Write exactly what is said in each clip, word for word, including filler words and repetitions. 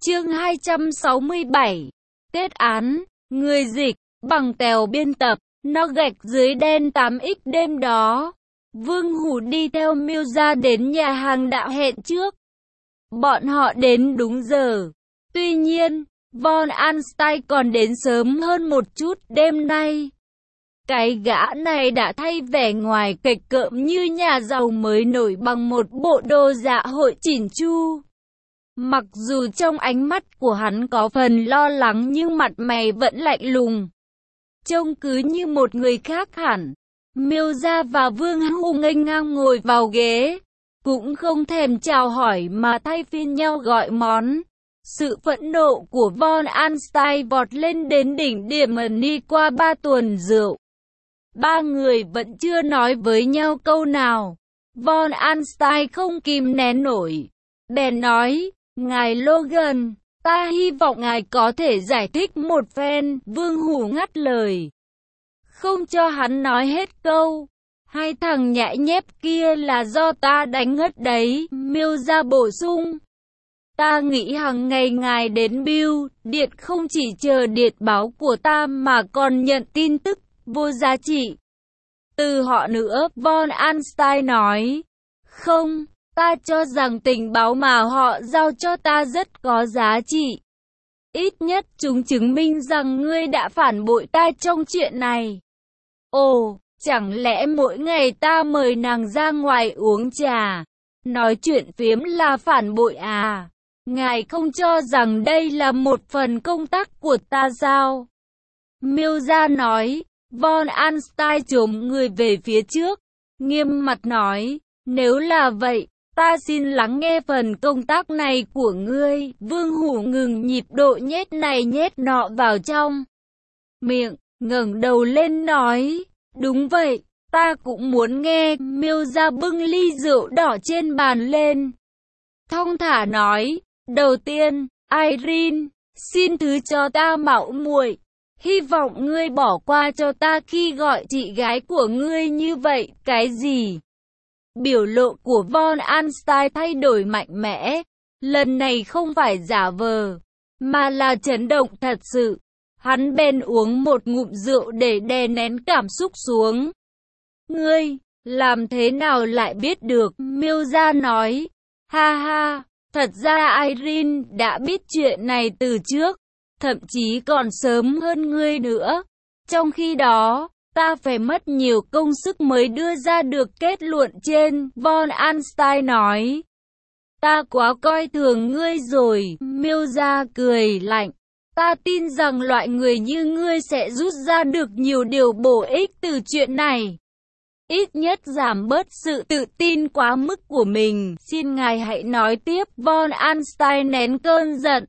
Chương hai trăm sáu mươi bảy. Kết án. Người dịch, bằng Tèo biên tập, nó gạch dưới đen tám x đêm đó. Vương Hủ đi theo Miêu ra đến nhà hàng đã hẹn trước. Bọn họ đến đúng giờ. Tuy nhiên, Von Anstein còn đến sớm hơn một chút đêm nay. Cái gã này đã thay vẻ ngoài kịch cỡm như nhà giàu mới nổi bằng một bộ đồ dạ hội chỉn chu. Mặc dù trong ánh mắt của hắn có phần lo lắng nhưng mặt mày vẫn lạnh lùng. Trông cứ như một người khác hẳn. Miêu Gia và Vương Hủ nghênh ngang ngồi vào ghế. Cũng không thèm chào hỏi mà thay phiên nhau gọi món. Sự phẫn nộ của Von Anstein vọt lên đến đỉnh điểm mà đi qua ba tuần rượu. Ba người vẫn chưa nói với nhau câu nào. Von Anstein không kìm nén nổi. Bèn nói, ngài Logan, ta hy vọng ngài có thể giải thích một phen. Vương Hủ ngắt lời. Không cho hắn nói hết câu. Hai thằng nhãi nhép kia là do ta đánh ngất đấy. Miêu Gia bổ sung. Ta nghĩ hàng ngày ngài đến bưu điện không chỉ chờ điện báo của ta mà còn nhận tin tức vô giá trị từ họ nữa. Von Anstein nói. Không, ta cho rằng tình báo mà họ giao cho ta rất có giá trị. Ít nhất chúng chứng minh rằng ngươi đã phản bội ta trong chuyện này. Ồ, chẳng lẽ mỗi ngày ta mời nàng ra ngoài uống trà, nói chuyện phiếm là phản bội à? Ngài không cho rằng đây là một phần công tác của ta sao? Miêu Gia nói. Von Anstein chồm người về phía trước, nghiêm mặt nói, nếu là vậy, ta xin lắng nghe phần công tác này của ngươi. Vương Hủ ngừng nhịp độ nhét này nhét nọ vào trong miệng, ngẩng đầu lên nói, đúng vậy, ta cũng muốn nghe. Miêu Gia bưng ly rượu đỏ trên bàn lên, thong thả nói, đầu tiên, Irene, xin thứ cho ta mạo muội. Hy vọng ngươi bỏ qua cho ta khi gọi chị gái của ngươi như vậy. Cái gì? Biểu lộ của Von Anstein thay đổi mạnh mẽ. Lần này không phải giả vờ, mà là chấn động thật sự. Hắn bèn uống một ngụm rượu để đè nén cảm xúc xuống. Ngươi, làm thế nào lại biết được? Miêu Gia nói. Ha ha, thật ra Irene đã biết chuyện này từ trước. Thậm chí còn sớm hơn ngươi nữa. Trong khi đó, ta phải mất nhiều công sức mới đưa ra được kết luận trên. Von Anstein nói. Ta quá coi thường ngươi rồi. Miêu Gia cười lạnh. Ta tin rằng loại người như ngươi sẽ rút ra được nhiều điều bổ ích từ chuyện này. Ít nhất giảm bớt sự tự tin quá mức của mình. Xin ngài hãy nói tiếp. Von Anstein nén cơn giận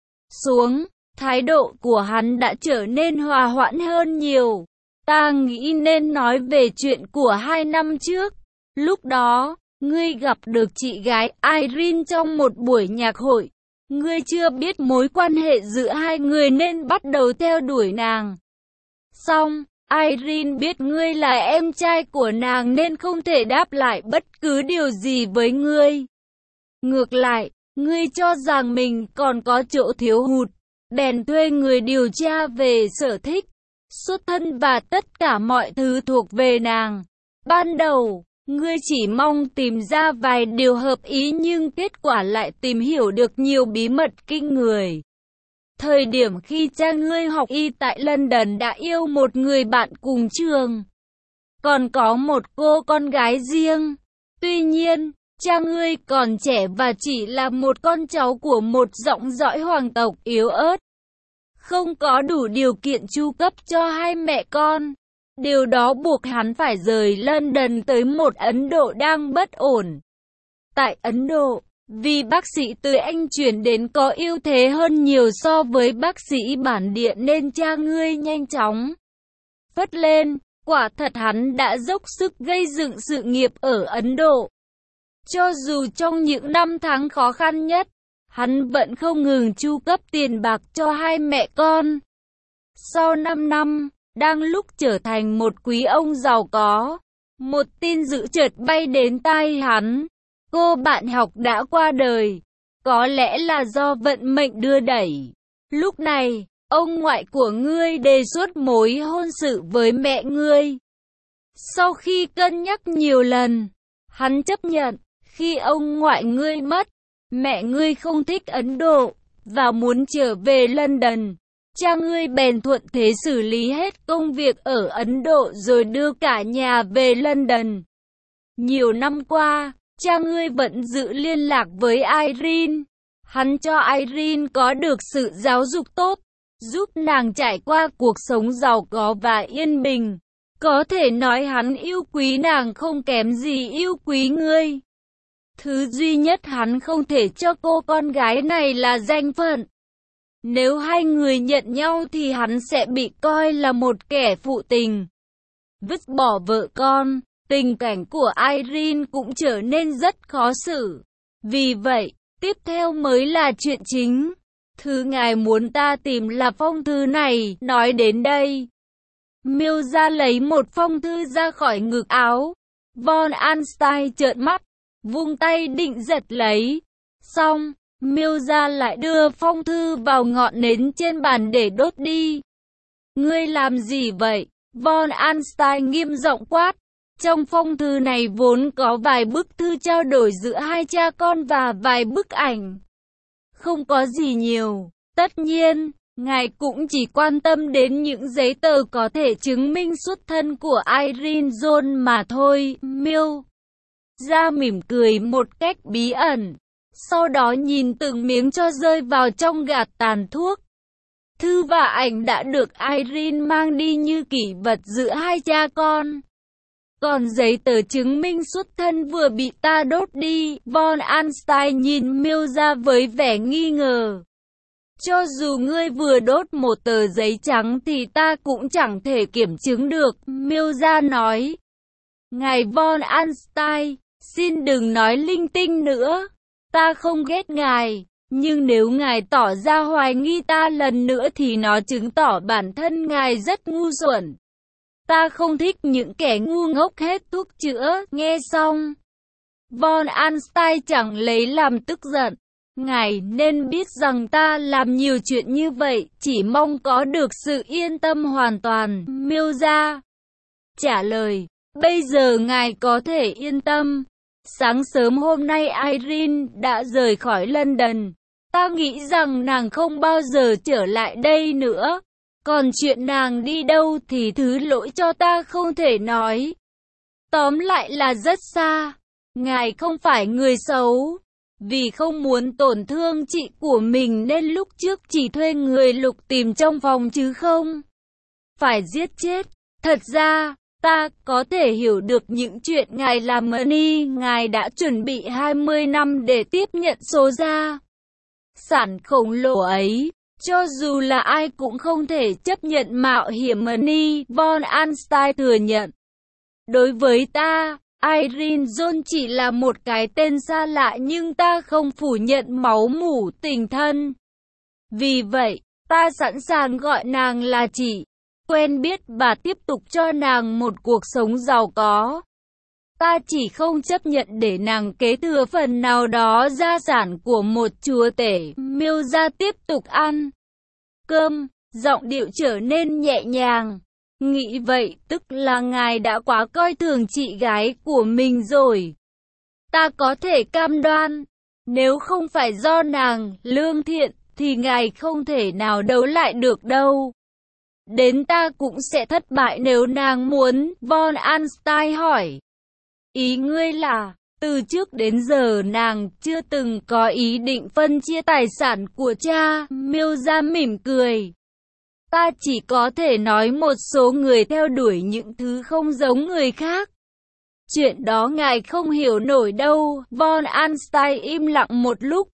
xuống. Thái độ của hắn đã trở nên hòa hoãn hơn nhiều. Ta nghĩ nên nói về chuyện của hai năm trước. Lúc đó, ngươi gặp được chị gái Irene trong một buổi nhạc hội. Ngươi chưa biết mối quan hệ giữa hai người nên bắt đầu theo đuổi nàng. Xong, Irene biết ngươi là em trai của nàng nên không thể đáp lại bất cứ điều gì với ngươi. Ngược lại, ngươi cho rằng mình còn có chỗ thiếu hụt. Bèn thuê người điều tra về sở thích, xuất thân và tất cả mọi thứ thuộc về nàng. Ban đầu, ngươi chỉ mong tìm ra vài điều hợp ý nhưng kết quả lại tìm hiểu được nhiều bí mật kinh người. Thời điểm khi cha ngươi học y tại London đã yêu một người bạn cùng trường, còn có một cô con gái riêng. Tuy nhiên, cha ngươi còn trẻ và chỉ là một con cháu của một dòng dõi hoàng tộc yếu ớt, không có đủ điều kiện chu cấp cho hai mẹ con. Điều đó buộc hắn phải rời London tới một Ấn Độ đang bất ổn. Tại Ấn Độ, vì bác sĩ từ Anh chuyển đến có ưu thế hơn nhiều so với bác sĩ bản địa nên cha ngươi nhanh chóng phất lên. Quả thật hắn đã dốc sức gây dựng sự nghiệp ở Ấn Độ. Cho dù trong những năm tháng khó khăn nhất, hắn vẫn không ngừng chu cấp tiền bạc cho hai mẹ con. Sau năm năm, đang lúc trở thành một quý ông giàu có, một tin dữ chợt bay đến tai hắn. Cô bạn học đã qua đời. có lẽ là do vận mệnh đưa đẩy. Lúc này, ông ngoại của ngươi đề xuất mối hôn sự với mẹ ngươi. Sau khi cân nhắc nhiều lần, hắn chấp nhận. Khi ông ngoại ngươi mất, mẹ ngươi không thích Ấn Độ và muốn trở về London. Cha ngươi bèn thuận thế xử lý hết công việc ở Ấn Độ rồi đưa cả nhà về London. Nhiều năm qua, cha ngươi vẫn giữ liên lạc với Irene. Hắn cho Irene có được sự giáo dục tốt, giúp nàng trải qua cuộc sống giàu có và yên bình. Có thể nói hắn yêu quý nàng không kém gì yêu quý ngươi. Thứ duy nhất hắn không thể cho cô con gái này là danh phận. Nếu hai người nhận nhau thì hắn sẽ bị coi là một kẻ phụ tình. Vứt bỏ vợ con, tình cảnh của Irene cũng trở nên rất khó xử. Vì vậy, tiếp theo mới là chuyện chính. Thứ ngài muốn ta tìm là phong thư này. Nói đến đây, Miêu ra lấy một phong thư ra khỏi ngực áo. Von Einstein trợn mắt, vung tay định giật lấy. Xong, Miêu ra lại đưa phong thư vào ngọn nến trên bàn để đốt đi. Ngươi làm gì vậy? Von Einstein nghiêm giọng quát. Trong phong thư này vốn có vài bức thư trao đổi giữa hai cha con và vài bức ảnh. Không có gì nhiều. Tất nhiên, ngài cũng chỉ quan tâm đến những giấy tờ có thể chứng minh xuất thân của Irene John mà thôi. Miêu ra mỉm cười một cách bí ẩn. Sau đó nhìn từng miếng cho rơi vào trong gạt tàn thuốc. Thư và ảnh đã được Irene mang đi như kỷ vật giữa hai cha con. Còn giấy tờ chứng minh xuất thân vừa bị ta đốt đi. Von Einstein nhìn Miêu ra với vẻ nghi ngờ. Cho dù ngươi vừa đốt một tờ giấy trắng thì ta cũng chẳng thể kiểm chứng được. Miêu ra nói. Ngài Von Einstein, xin đừng nói linh tinh nữa. Ta không ghét ngài, nhưng nếu ngài tỏ ra hoài nghi ta lần nữa thì nó chứng tỏ bản thân ngài rất ngu xuẩn. Ta không thích những kẻ ngu ngốc hết thuốc chữa. Nghe xong, Von Einstein chẳng lấy làm tức giận. Ngài nên biết rằng ta làm nhiều chuyện như vậy, chỉ mong có được sự yên tâm hoàn toàn. Miêu ra trả lời, bây giờ ngài có thể yên tâm. Sáng sớm hôm nay Irene đã rời khỏi London. Ta nghĩ rằng nàng không bao giờ trở lại đây nữa. Còn chuyện nàng đi đâu thì thứ lỗi cho ta không thể nói. Tóm lại là rất xa. Ngài không phải người xấu. Vì không muốn tổn thương chị của mình nên lúc trước chỉ thuê người lục tìm trong phòng chứ không phải giết chết. Thật ra, ta có thể hiểu được những chuyện ngài làm Money. Ngài đã chuẩn bị hai mươi năm để tiếp nhận số gia sản khổng lồ ấy. Cho dù là ai cũng không thể chấp nhận mạo hiểm Money. Von Einstein thừa nhận. Đối với ta, Irene John chỉ là một cái tên xa lạ nhưng ta không phủ nhận máu mủ tình thân. Vì vậy, ta sẵn sàng gọi nàng là chị. Quen biết và tiếp tục cho nàng một cuộc sống giàu có. Ta chỉ không chấp nhận để nàng kế thừa phần nào đó gia sản của một chúa tể. Miêu ra tiếp tục ăn cơm, giọng điệu trở nên nhẹ nhàng. Nghĩ vậy tức là ngài đã quá coi thường chị gái của mình rồi. Ta có thể cam đoan, nếu không phải do nàng lương thiện thì ngài không thể nào đấu lại được đâu. Đến ta cũng sẽ thất bại nếu nàng muốn. Von Einstein hỏi. Ý ngươi là, từ trước đến giờ nàng chưa từng có ý định phân chia tài sản của cha. Miêu ra mỉm cười. Ta chỉ có thể nói một số người theo đuổi những thứ không giống người khác. Chuyện đó ngài không hiểu nổi đâu. Von Einstein im lặng một lúc,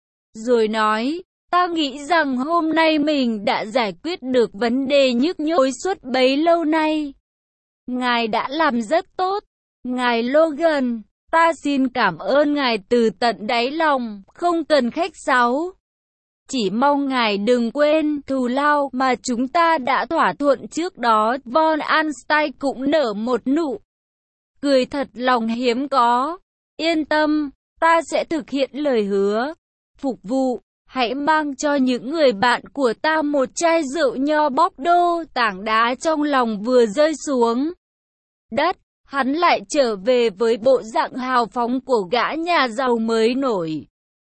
rồi nói, ta nghĩ rằng hôm nay mình đã giải quyết được vấn đề nhức nhối suốt bấy lâu nay. Ngài đã làm rất tốt. Ngài Logan, ta xin cảm ơn ngài từ tận đáy lòng, không cần khách sáo. Chỉ mong ngài đừng quên thù lao mà chúng ta đã thỏa thuận trước đó. Von Einstein cũng nở một nụ cười thật lòng hiếm có. Yên tâm, ta sẽ thực hiện lời hứa. Phục vụ, hãy mang cho những người bạn của ta một chai rượu nho bóc đô. Tảng đá trong lòng vừa rơi xuống đất, hắn lại trở về với bộ dạng hào phóng của gã nhà giàu mới nổi.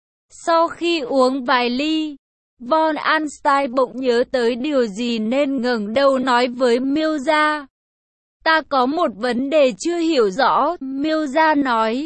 Sau khi uống vài ly, Von Einstein bỗng nhớ tới điều gì nên ngẩng đầu nói với Milza. Ta có một vấn đề chưa hiểu rõ, Milza nói.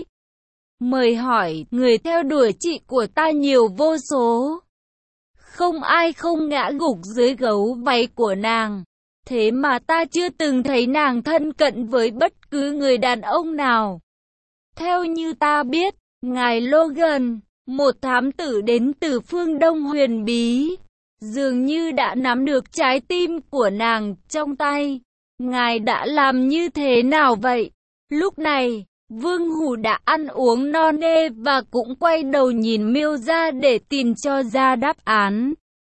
Mời hỏi, người theo đuổi chị của ta nhiều vô số. Không ai không ngã gục dưới gấu váy của nàng. Thế mà ta chưa từng thấy nàng thân cận với bất cứ người đàn ông nào. Theo như ta biết, ngài Logan, một thám tử đến từ phương Đông huyền bí, dường như đã nắm được trái tim của nàng trong tay. Ngài đã làm như thế nào vậy? Lúc này, Vương Hủ đã ăn uống no nê và cũng quay đầu nhìn Milza để tìm cho ra đáp án.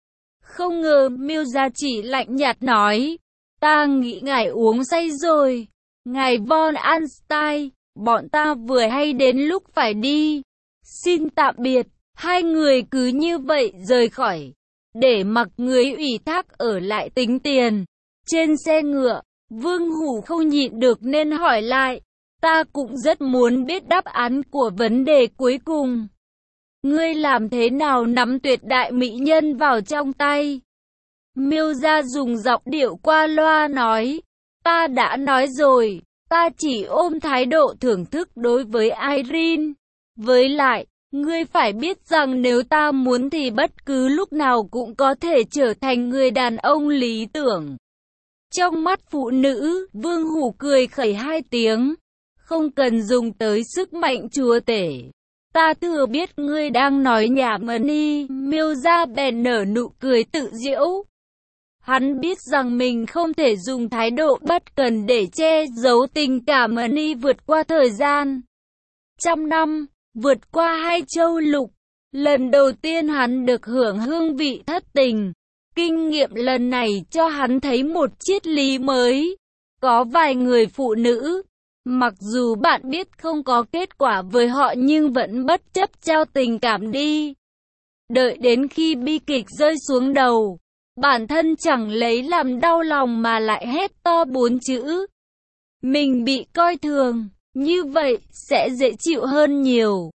Không ngờ Milza chỉ lạnh nhạt nói, ta nghĩ ngài uống say rồi. Ngài Von Einstein, bọn ta vừa hay đến lúc phải đi. Xin tạm biệt. Hai người cứ như vậy rời khỏi, để mặc người ủy thác ở lại tính tiền. Trên xe ngựa, Vương Hủ không nhịn được nên hỏi lại, ta cũng rất muốn biết đáp án của vấn đề cuối cùng. Ngươi làm thế nào nắm tuyệt đại mỹ nhân vào trong tay? Milza dùng giọng điệu qua loa nói, ta đã nói rồi, ta chỉ ôm thái độ thưởng thức đối với Irene. Với lại, ngươi phải biết rằng nếu ta muốn thì bất cứ lúc nào cũng có thể trở thành người đàn ông lý tưởng. Trong mắt phụ nữ, Vương Hủ cười khẩy hai tiếng, không cần dùng tới sức mạnh chúa tể. Ta thừa biết ngươi đang nói nhảm đi. Milza bèn nở nụ cười tự giễu. Hắn biết rằng mình không thể dùng thái độ bất cần để che giấu tình cảm đi vượt qua thời gian. Trăm năm, vượt qua hai châu lục, lần đầu tiên hắn được hưởng hương vị thất tình. Kinh nghiệm lần này cho hắn thấy một triết lý mới. Có vài người phụ nữ, mặc dù bạn biết không có kết quả với họ nhưng vẫn bất chấp trao tình cảm đi. Đợi đến khi bi kịch rơi xuống đầu, bản thân chẳng lấy làm đau lòng mà lại hét to bốn chữ. Mình bị coi thường, như vậy sẽ dễ chịu hơn nhiều.